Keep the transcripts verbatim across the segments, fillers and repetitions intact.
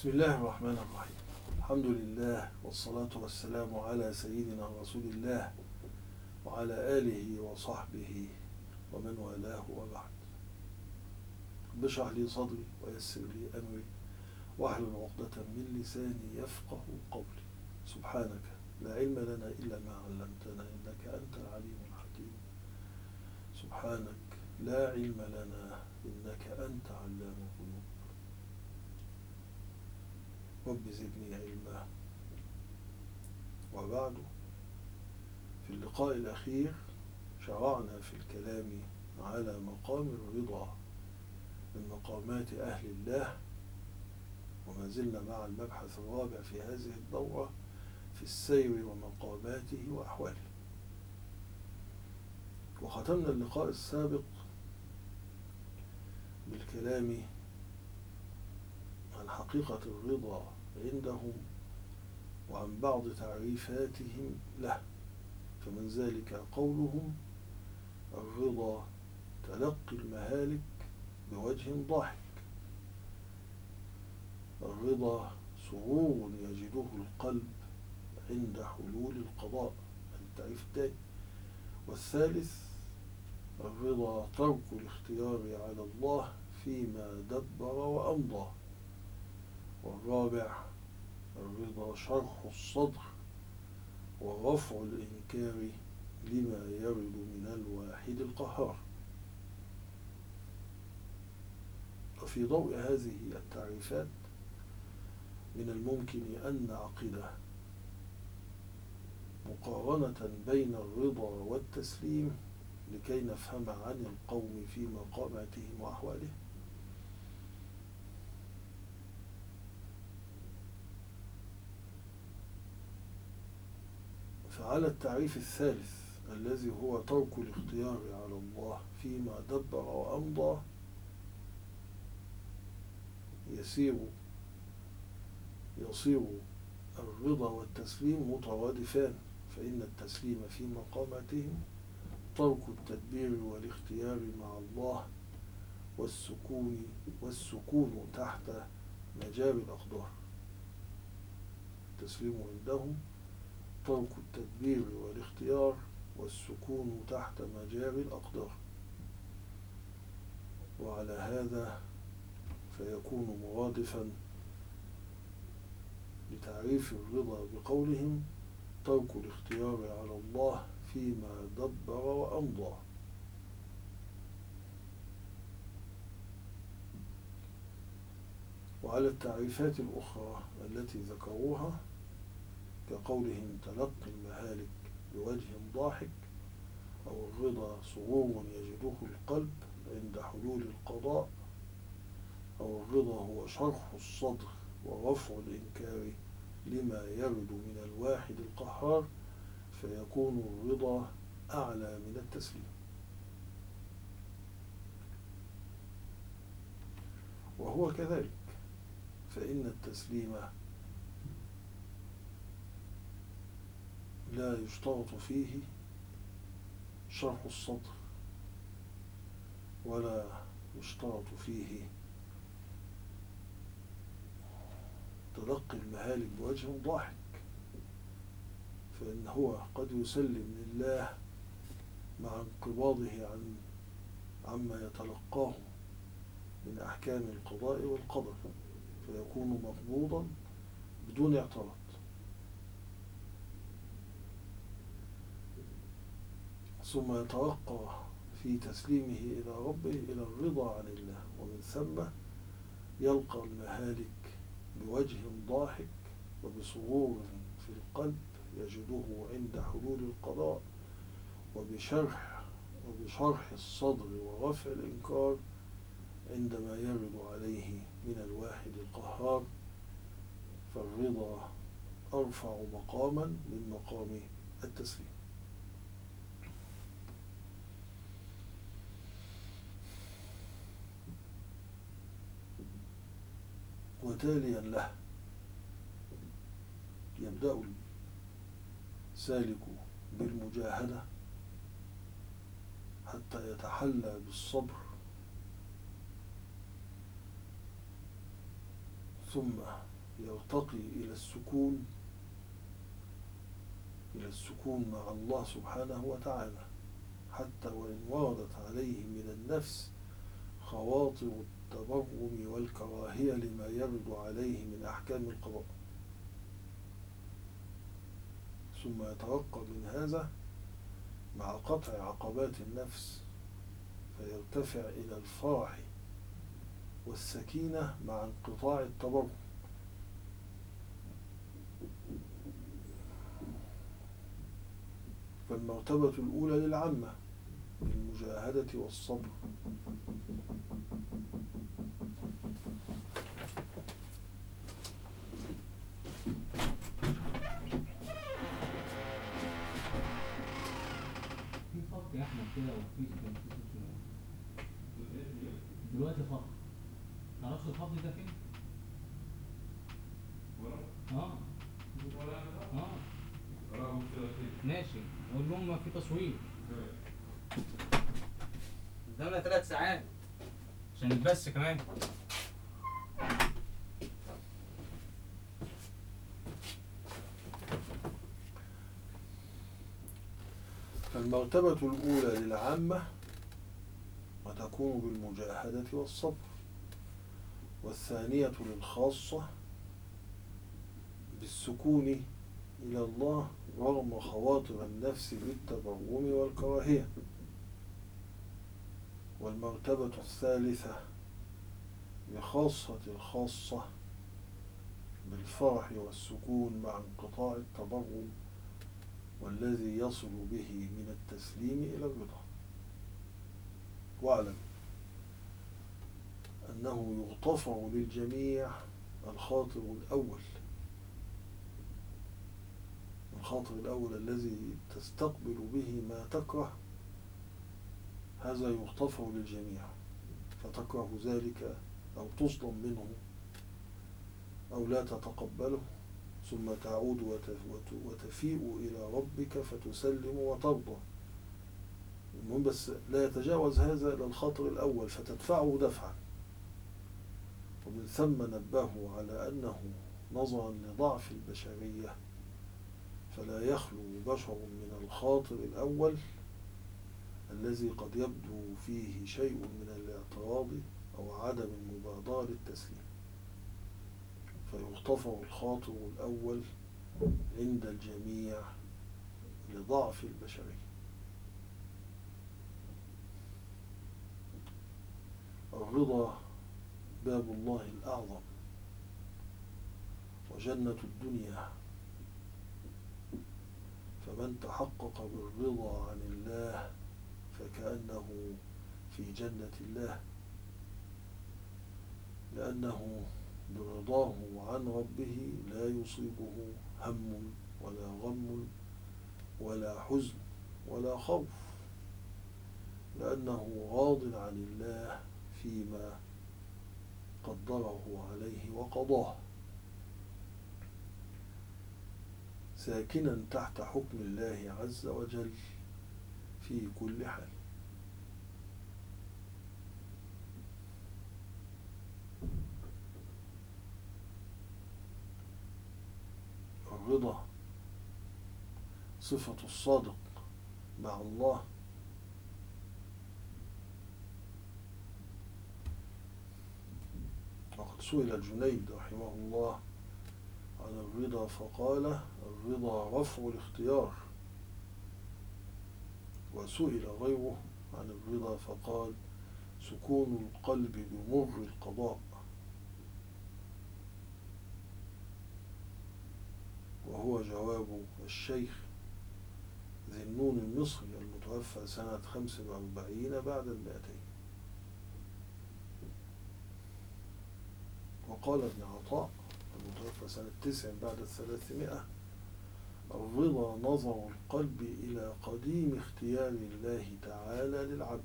بسم الله الرحمن الرحيم. الحمد لله والصلاة والسلام على سيدنا رسول الله وعلى آله وصحبه ومن والاه وبعد. رب اشرح لي صدري ويسر لي أمري واحلل عقدة من لساني يفقه قولي. سبحانك لا علم لنا إلا ما علمتنا إنك أنت العليم الحكيم. سبحانك لا علم لنا إنك أنت علام الغيوب. رب زدني علما. وبعد، في اللقاء الأخير شرعنا في الكلام على مقام الرضا من مقامات أهل الله، وما زلنا مع المبحث الرابع في هذه الدورة في السير ومقاماته وأحواله. وختمنا اللقاء السابق بالكلام عن حقيقة الرضا عندهم وعن بعض تعريفاتهم له، فمن ذلك قولهم: الرضا تلقي المهالك بوجه ضاحك، الرضا سرور يجده القلب عند حلول القضاء. التعريف الثاني. والثالث: الرضا ترك الاختيار على الله فيما دبر وأمضى. والرابع: الرضا شرح الصدر ورفع الإنكار لما يرد من الواحد القهار. وفي ضوء هذه التعريفات من الممكن أن نعقد مقارنة بين الرضا والتسليم لكي نفهم عن القوم في مقاماتهم وأحوالهم. فعلى التعريف الثالث الذي هو ترك الاختيار على الله فيما دبر وأمضى يسير يصير الرضا والتسليم مترادفان، فإن التسليم في مقاماتهم ترك التدبير والاختيار مع الله والسكون والسكون تحت مجاري الأقدار. التسليم عندهم ترك التدبير والاختيار والسكون تحت مجاري الأقدار. وعلى هذا فيكون مرادفا لتعريف الرضا بقولهم: ترك الاختيار على الله فيما دبر وأمضى. وعلى التعريفات الأخرى التي ذكروها كقولهم: تلقي المهالك بوجه ضاحك، أو الرضا سرور يجده القلب عند حلول القضاء، أو الرضا هو شرح الصدر ورفع الإنكار لما يرد من الواحد القهار، فيكون الرضا أعلى من التسليم. وهو كذلك، فإن التسليم لا يشترط فيه شرح الصدر، ولا يشترط فيه تلقي المهالك بوجه ضاحك، فإن هو قد يسلم لله مع انقباضه عن عما يتلقاه من أحكام القضاء والقدر، فيكون مقبوضا بدون اعتراض. ثم يترقى في تسليمه إلى ربه إلى الرضا عن الله، ومن ثم يلقى المهالك بوجه ضاحك وبسرور في القلب يجده عند حلول القضاء، وبشرح وبشرح الصدر ورفع الإنكار عندما يرد عليه من الواحد القهار. فالرضا أرفع مقاما من مقام التسليم. وتاليا له يبدأ السالك بالمجاهدة حتى يتحلى بالصبر، ثم يرتقي إلى السكون إلى السكون مع الله سبحانه وتعالى، حتى وإن وردت عليه من النفس خواطر التبرم والكراهية لما يرد عليه من أحكام القضاء، ثم يترقى من هذا مع قطع عقبات النفس فيرتفع إلى الفرح والسكينة مع انقطاع التبرم. فالمرتبة الأولى للعامة بالمجاهدة والصبر. في خط يا احمد كده وفي دلوقتي خط، تعرفش الخط ده فين؟ اه اه ماشي، قول لهم ما في تصوير قدامنا ثلاث ساعات عشان البث كمان. فالمرتبة الأولى للعامة وتكون بالمجاهدة والصبر، والثانية للخاصة بالسكون إلى الله رغم خواطر النفس بالتبرم والكراهية، والمرتبة الثالثة لخاصة الخاصة بالفرح والسكون مع انقطاع التبرم والذي يصل به من التسليم إلى الرضا. واعلم أنه يغتفر للجميع الخاطر الأول، الخاطر الأول الذي تستقبل به ما تكره، هذا يغتفر للجميع، فتكره ذلك أو تصدم منه أو لا تتقبله، ثم تعود وتفيء إلى ربك فتسلم وترضى. المهم بس لا يتجاوز هذا إلى الخاطر الأول فتدفعه دفعا. ومن ثم نبهه على أنه نظرا لضعف البشرية فلا يخلو بشر من الخاطر الأول الذي قد يبدو فيه شيء من الاعتراض أو عدم المبادرة للتسليم، فيغتفر الخاطر الأول عند الجميع لضعف البشرية. الرضا باب الله الأعظم وجنة الدنيا، فمن تحقق بالرضا عن الله فكأنه في جنة الله، لأنه برضاه عن ربه لا يصيبه هم ولا غم ولا حزن ولا خوف، لأنه راض عن الله فيما قدره عليه وقضاه، ساكنا تحت حكم الله عز وجل في كل حال. الرضا صفة الصادق مع الله، وقد سئل الجنيد رحمه الله عن الرضا فقال: الرضا رفع الاختيار. وسئل غيره عن الرضا فقال: سكون القلب بمر القضاء. وهو جواب الشيخ ذي النون المصري المتوفى سنة خمس وأربعين بعد المئتين. وقال ابن عطاء المتوفى سنة تسع بعد الثلاثمائة: الرضا نظر القلب إلى قديم اختيار الله تعالى للعبد،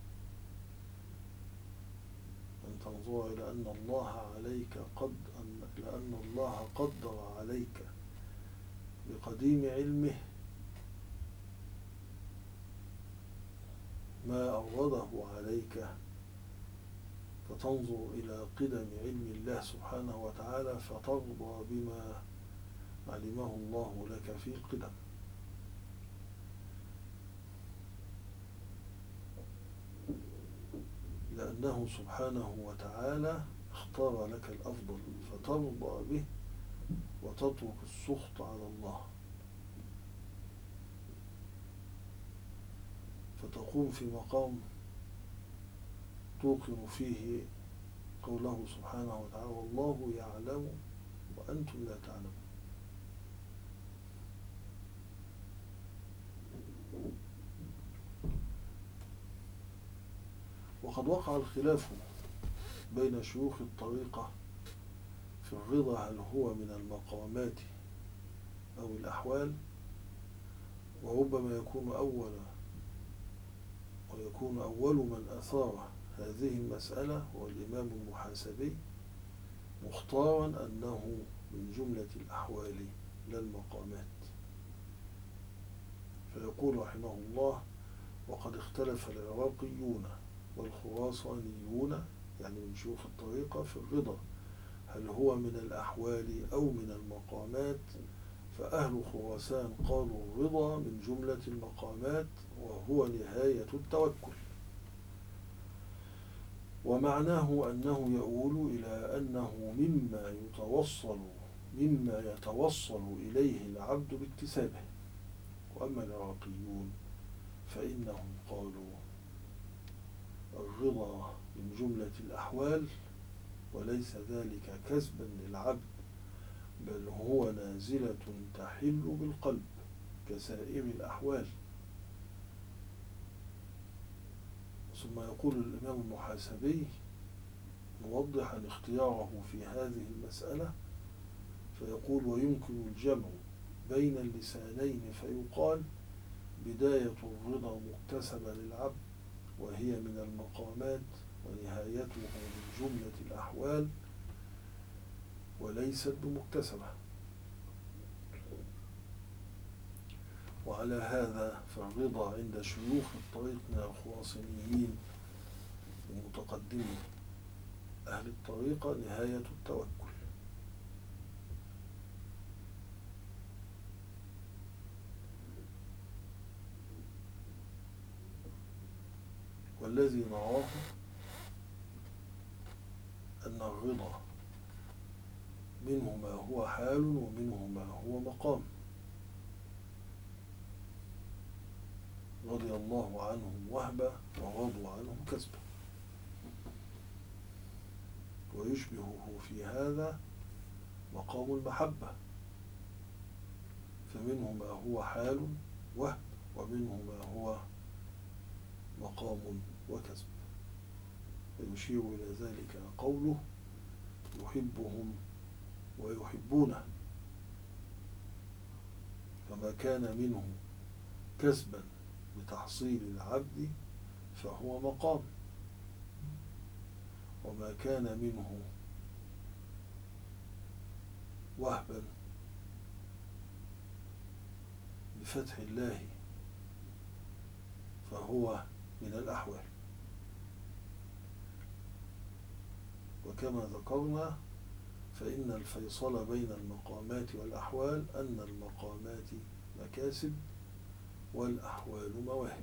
أن تنظر إلى أن الله عليك قد لأن الله قدر عليك بقديم علمه ما أورده عليك، فتنظر إلى قدم علم الله سبحانه وتعالى فترضى بما علمه الله لك في القدم. لأنه سبحانه وتعالى اختار لك الأفضل فترضى به وتترك السخط على الله، فتقوم في مقام توقن فيه قوله سبحانه وتعالى والله يعلم وأنتم لا تعلمون. وقد وقع الخلاف بين شيوخ الطريقة في الرضا، هل هو من المقامات أو الأحوال، وربما يكون أول ويكون أول من أثار هذه المسألة هو الإمام المحاسبي، مختارا أنه من جملة الأحوال لا المقامات. فيقول رحمه الله وقد اختلف العراقيون والخراسانيون يعني من شيوخ الطريقة في الرضا هل هو من الأحوال أو من المقامات، فأهل خراسان قالوا الرضا من جملة المقامات وهو نهاية التوكل، ومعناه أنه يؤول إلى أنه مما يتوصل مما يتوصل إليه العبد باكتسابه. وأما العراقيون فإنهم قالوا الرضا من جملة الأحوال وليس ذلك كسبا للعبد، بل هو نازلة تحل بالقلب كسائر الأحوال. ثم يقول الإمام المحاسبي موضحا اختياره في هذه المسألة فيقول ويمكن الجمع بين اللسانين فيقال بداية الرضا مكتسبة للعبد وهي من المقامات ونهايته من جملة الأحوال وليست بمكتسبة. وعلى هذا فالرضا عند شيوخ الطريق من الخراسانيين ومتقدمي أهل الطريقة نهاية التوكل. والذي نراه أن الرضا منه ما هو حال ومنه ما هو مقام. رضي الله عنهم وهبة ورضوا عنهم كسبا، ويشبهه في هذا مقام المحبة، فمنه ما هو حال وهب ومنه ما هو مقام وكسب. ويشير إلى ذلك قوله يحبهم ويحبونه، فما كان منه كسبا بتحصيل العبد فهو مقام، وما كان منه وهبا بفتح الله فهو من الأحوال. وكما ذكرنا فإن الفيصل بين المقامات والأحوال أن المقامات مكاسب والأحوال مواهب.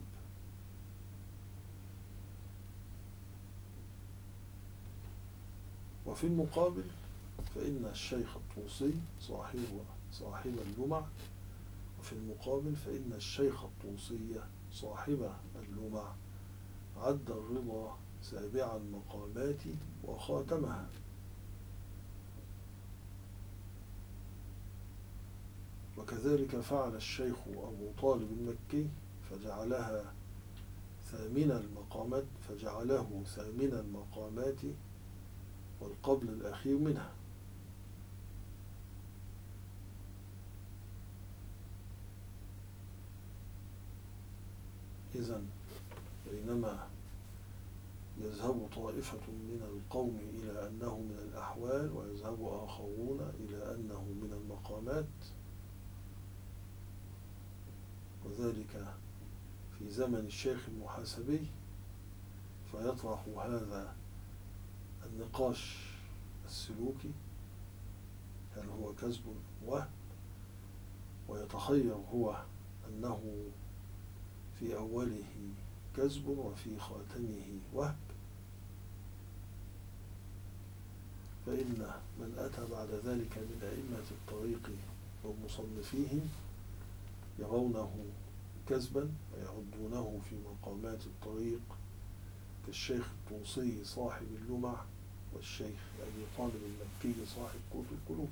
وفي المقابل فإن الشيخ الطوسي صاحب صاحب اللمع وفي المقابل فإن الشيخ الطوسي صاحب اللمع عد الرضا سابع المقامات وخاتمها، وكذلك فعل الشيخ أبو طالب المكي فجعلها ثامن المقامات فجعله ثامن المقامات والقبل الأخير منها. إذن بينما يذهب طائفة من القوم إلى أنه من الأحوال ويذهب آخرون إلى أنه من المقامات، وذلك في زمن الشيخ المحاسبي، فيطرح هذا النقاش السلوكي، هل هو كذب وهم، ويتخير هو أنه في أوله كذب وفي خاتمه وهم، فإن من أتى بعد ذلك من أئمة الطريق ومصنفيهم يرونه كذبا ويعدونه في مقامات الطريق، كالشيخ الطوسي صاحب اللمع، والشيخ أبي طالب المكي صاحب قوت القلوب.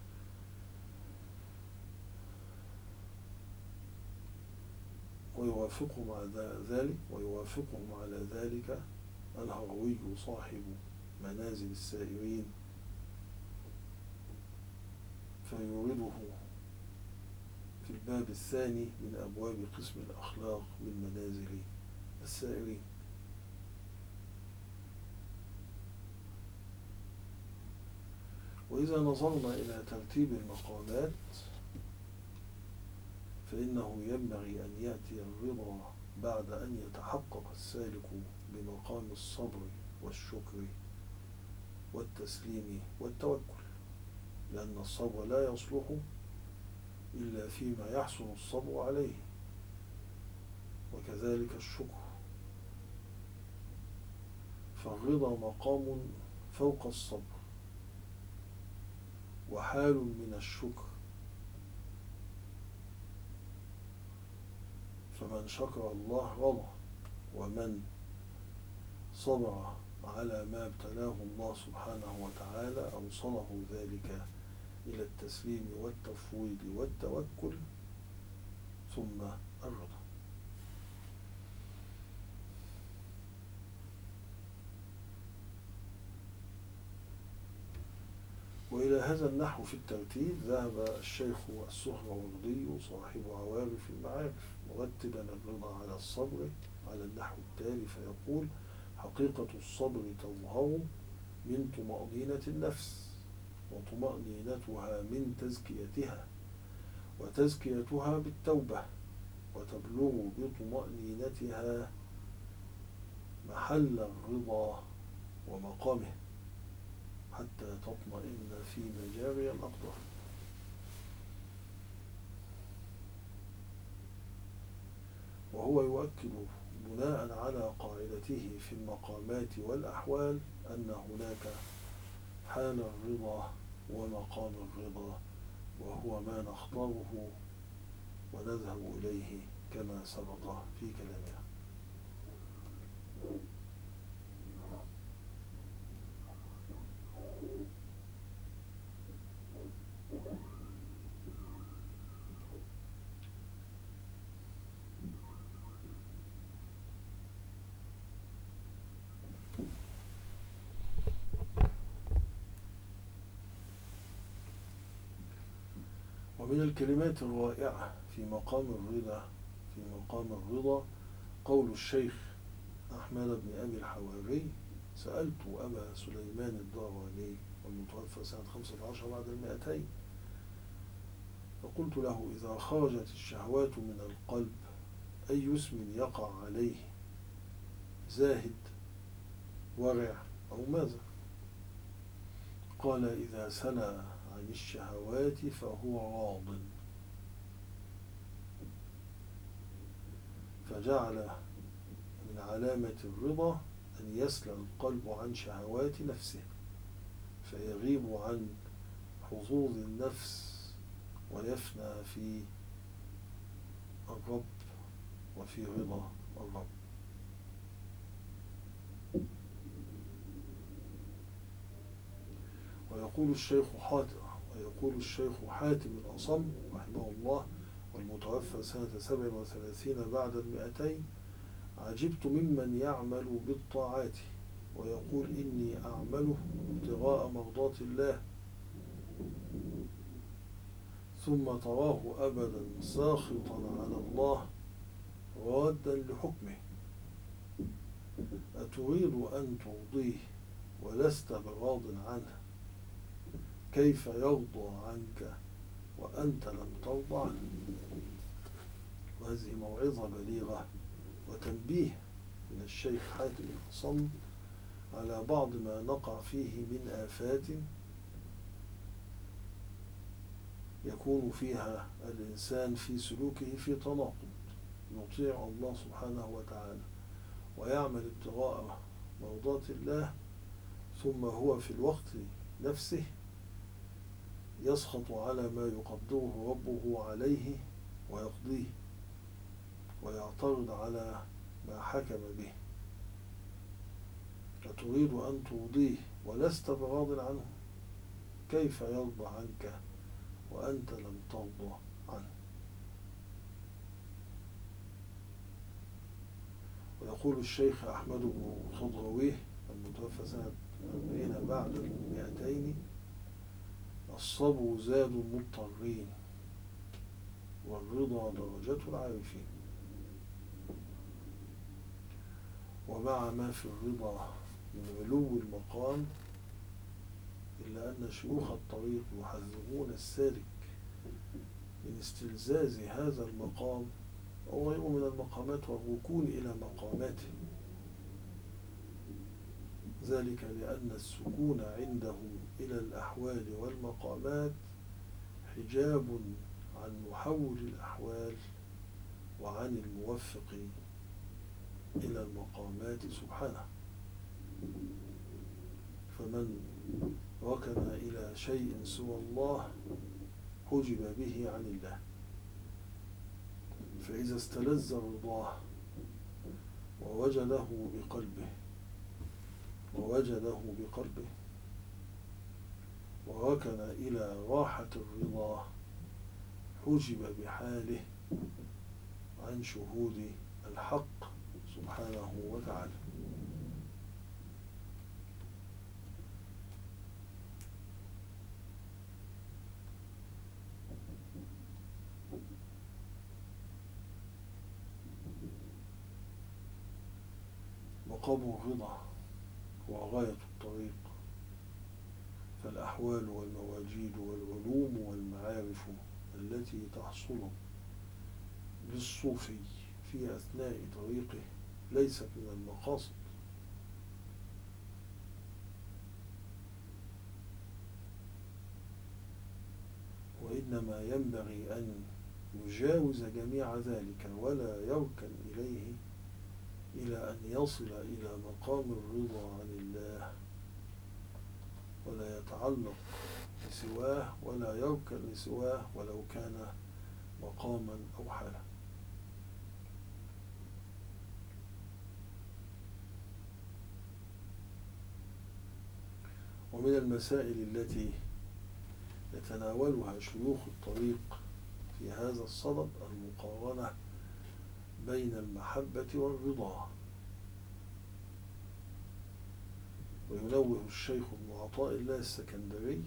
ويوافقهم على ذلك ويوافقهم على ذلك الهروي صاحب منازل السائرين، فيورده في الباب الثاني من أبواب قسم الأخلاق من منازل السائرين. وإذا نظرنا إلى ترتيب المقامات فإنه ينبغي أن يأتي الرضا بعد أن يتحقق السالك بمقام الصبر والشكر والتسليم والتوكل، لأن الصبر لا يصلح إلا فيما يحصل الصبر عليه، وكذلك الشكر. فالرضا مقام فوق الصبر وحال من الشكر، فمن شكر الله رضى، ومن صبر على ما ابتلاه الله سبحانه وتعالى أوصله ذلك إلى التسليم والتفويض والتوكل ثم الرضا. وإلى هذا النحو في الترتيب ذهب الشيخ السهروردي صاحب عوارف المعارف مرتبا الرضا على الصبر على النحو التالي، فيقول: حقيقة الصبر تظهر من طمأنينة النفس، وطمأنينتها من تزكيتها، وتزكيتها بالتوبة، وتبلغ بطمأنينتها محل الرضا ومقامه حتى تطمئن في مجاري الأقدار. وهو يؤكد بناء على قاعدته في المقامات والأحوال أن هناك حال الرضا ومقام الرضا، وهو ما نختاره ونذهب إليه كما سبق في كلامنا. ومن الكلمات الرائعة في مقام الرضا في مقام الرضا قول الشيخ أحمد بن أبي الحواري: سألت أبا سليمان الداراني والمتوفى سنة خمسة عشر بعد المئتين، فقلت له: إذا خرجت الشهوات من القلب أي اسم يقع عليه، زاهد، ورع، أو ماذا؟ قال: إذا سلى عن الشهوات فهو راض. فجعل من علامة الرضا أن يسلى القلب عن شهوات نفسه، فيغيب عن حظوظ النفس ويفنى في الرب وفي رضا الرب. ويقول الشيخ حاتم ويقول الشيخ حاتم الأصم رحمه الله والمتوفى سنة سبع وثلاثين بعد المئتين: عجبت ممن يعمل بالطاعات ويقول إني أعمله ابتغاء مرضات الله، ثم تراه أبدا ساخطا على الله رادا لحكمه. أتريد أن ترضيه ولست براض عنه؟ كيف يرضى عنك وأنت لم ترضى عنه؟ وهذه موعظة بليغة وتنبيه من الشيخ حاتم الأصم على بعض ما نقع فيه من آفات يكون فيها الإنسان في سلوكه في تناقض، يطيع الله سبحانه وتعالى ويعمل ابتغاء مرضات الله، ثم هو في الوقت نفسه يسخط على ما يقدره ربه عليه ويقضيه، ويعترض على ما حكم به. أتريد أن ترضيه ولست براض عنه؟ كيف يرضى عنك وأنت لم ترضى عنه؟ ويقول الشيخ أحمد بن خضرويه المتوفى سنة أربعين بعد المئتين: الصبر زاد المضطرين، والرضا درجة العارفين. ومع ما في الرضا من علو المقام، إلا أن شيوخ الطريق يحذرون السالك من استلزاز هذا المقام أو غيره من المقامات والركون إلى مقاماته، ذلك لأن السكون عندهم إلى الأحوال والمقامات حجاب عن محول الأحوال وعن الموفق إلى المقامات سبحانه. فمن ركن إلى شيء سوى الله حجب به عن الله، فإذا استلذ رضاه ووجده بقلبه ووجده بقلبه وركن إلى راحة الرضا حجب بحاله عن شهود الحق سبحانه وتعالى. مقام الرضا هو غاية الطريق، فالأحوال والمواجيد والعلوم والمعارف التي تحصل للصوفي في أثناء طريقه ليست من المقاصد، وإنما ينبغي أن يجاوز جميع ذلك ولا يركن إليه إلى أن يصل إلى مقام الرضا عن الله، ولا يتعلق بسواه ولا يركن لسواه ولو كان مقاما أو حالا. ومن المسائل التي يتناولها شيوخ الطريق في هذا الصدد المقارنة بين المحبة والرضا. وينوه الشيخ ابن عطاء الله السكندري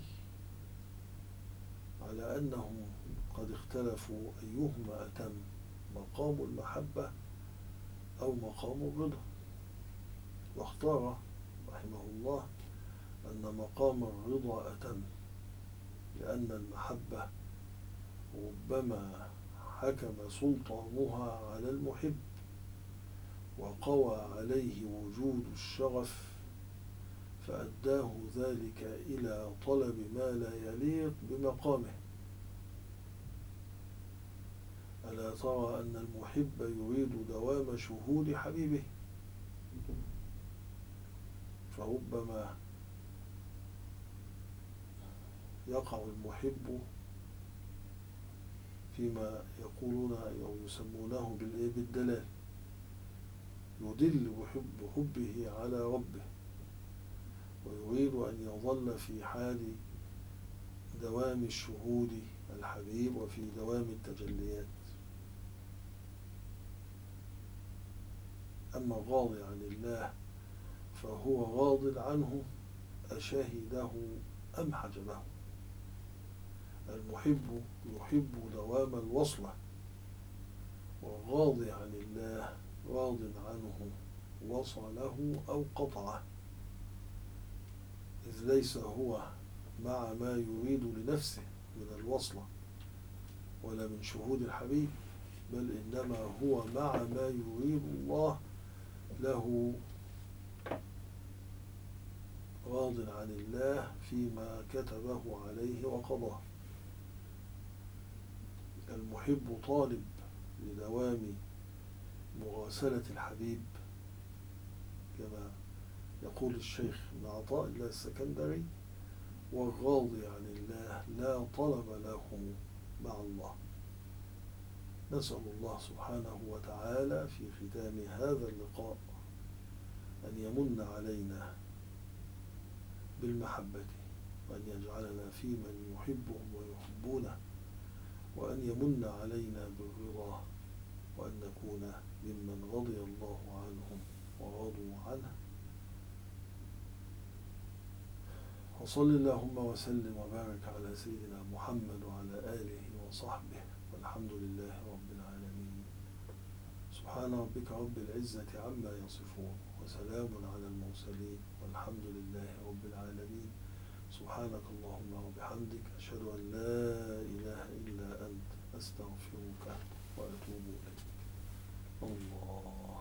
على أنهم قد اختلفوا أيهما أتم، مقام المحبة أو مقام الرضا، واختار رحمه الله أن مقام الرضا أتم، لأن المحبة ربما حكم سلطانها على المحب وقوى عليه وجود الشغف، فأداه ذلك إلى طلب ما لا يليق بمقامه. ألا ترى أن المحب يريد دوام شهود حبيبه، فربما يقع المحب فيما يقولون أو يسمونه بالدلال، يدل بحب حبه على ربه ويريد أن يظل في حال دوام الشهود الحبيب وفي دوام التجليات. أما الراضي عن الله فهو راض عنه أشهده أم حجبه. المحب يحب دوام الوصلة، والراضي عن الله راض عنه وصله أو قطعه، إذ ليس هو مع ما يريد لنفسه من الوصلة ولا من شهود الحبيب، بل إنما هو مع ما يريد الله له راض عن الله فيما كتبه عليه وقضاه. المحب طالب لدوام مراسلة الحبيب، كما يقول الشيخ ابن عطاء الله السكندري: والراضي عن الله لا طلب له مع الله. نسأل الله سبحانه وتعالى في ختام هذا اللقاء أن يمن علينا بالمحبة، وأن يجعلنا في من يحبهم ويحبونه، وأن يمن علينا بالرضا، وأن نكون ممن رضي الله عنهم ورضوا عنه. وصل اللهم وسلم وبارك على سيدنا محمد وعلى آله وصحبه، والحمد لله رب العالمين. سبحان ربك رب العزة عما يصفون، وسلام على المرسلين، والحمد لله رب العالمين. سبحانك اللهم وبحمدك، أشهد أن لا إله إلا أنت، أستغفرك وأتوب إليك. الله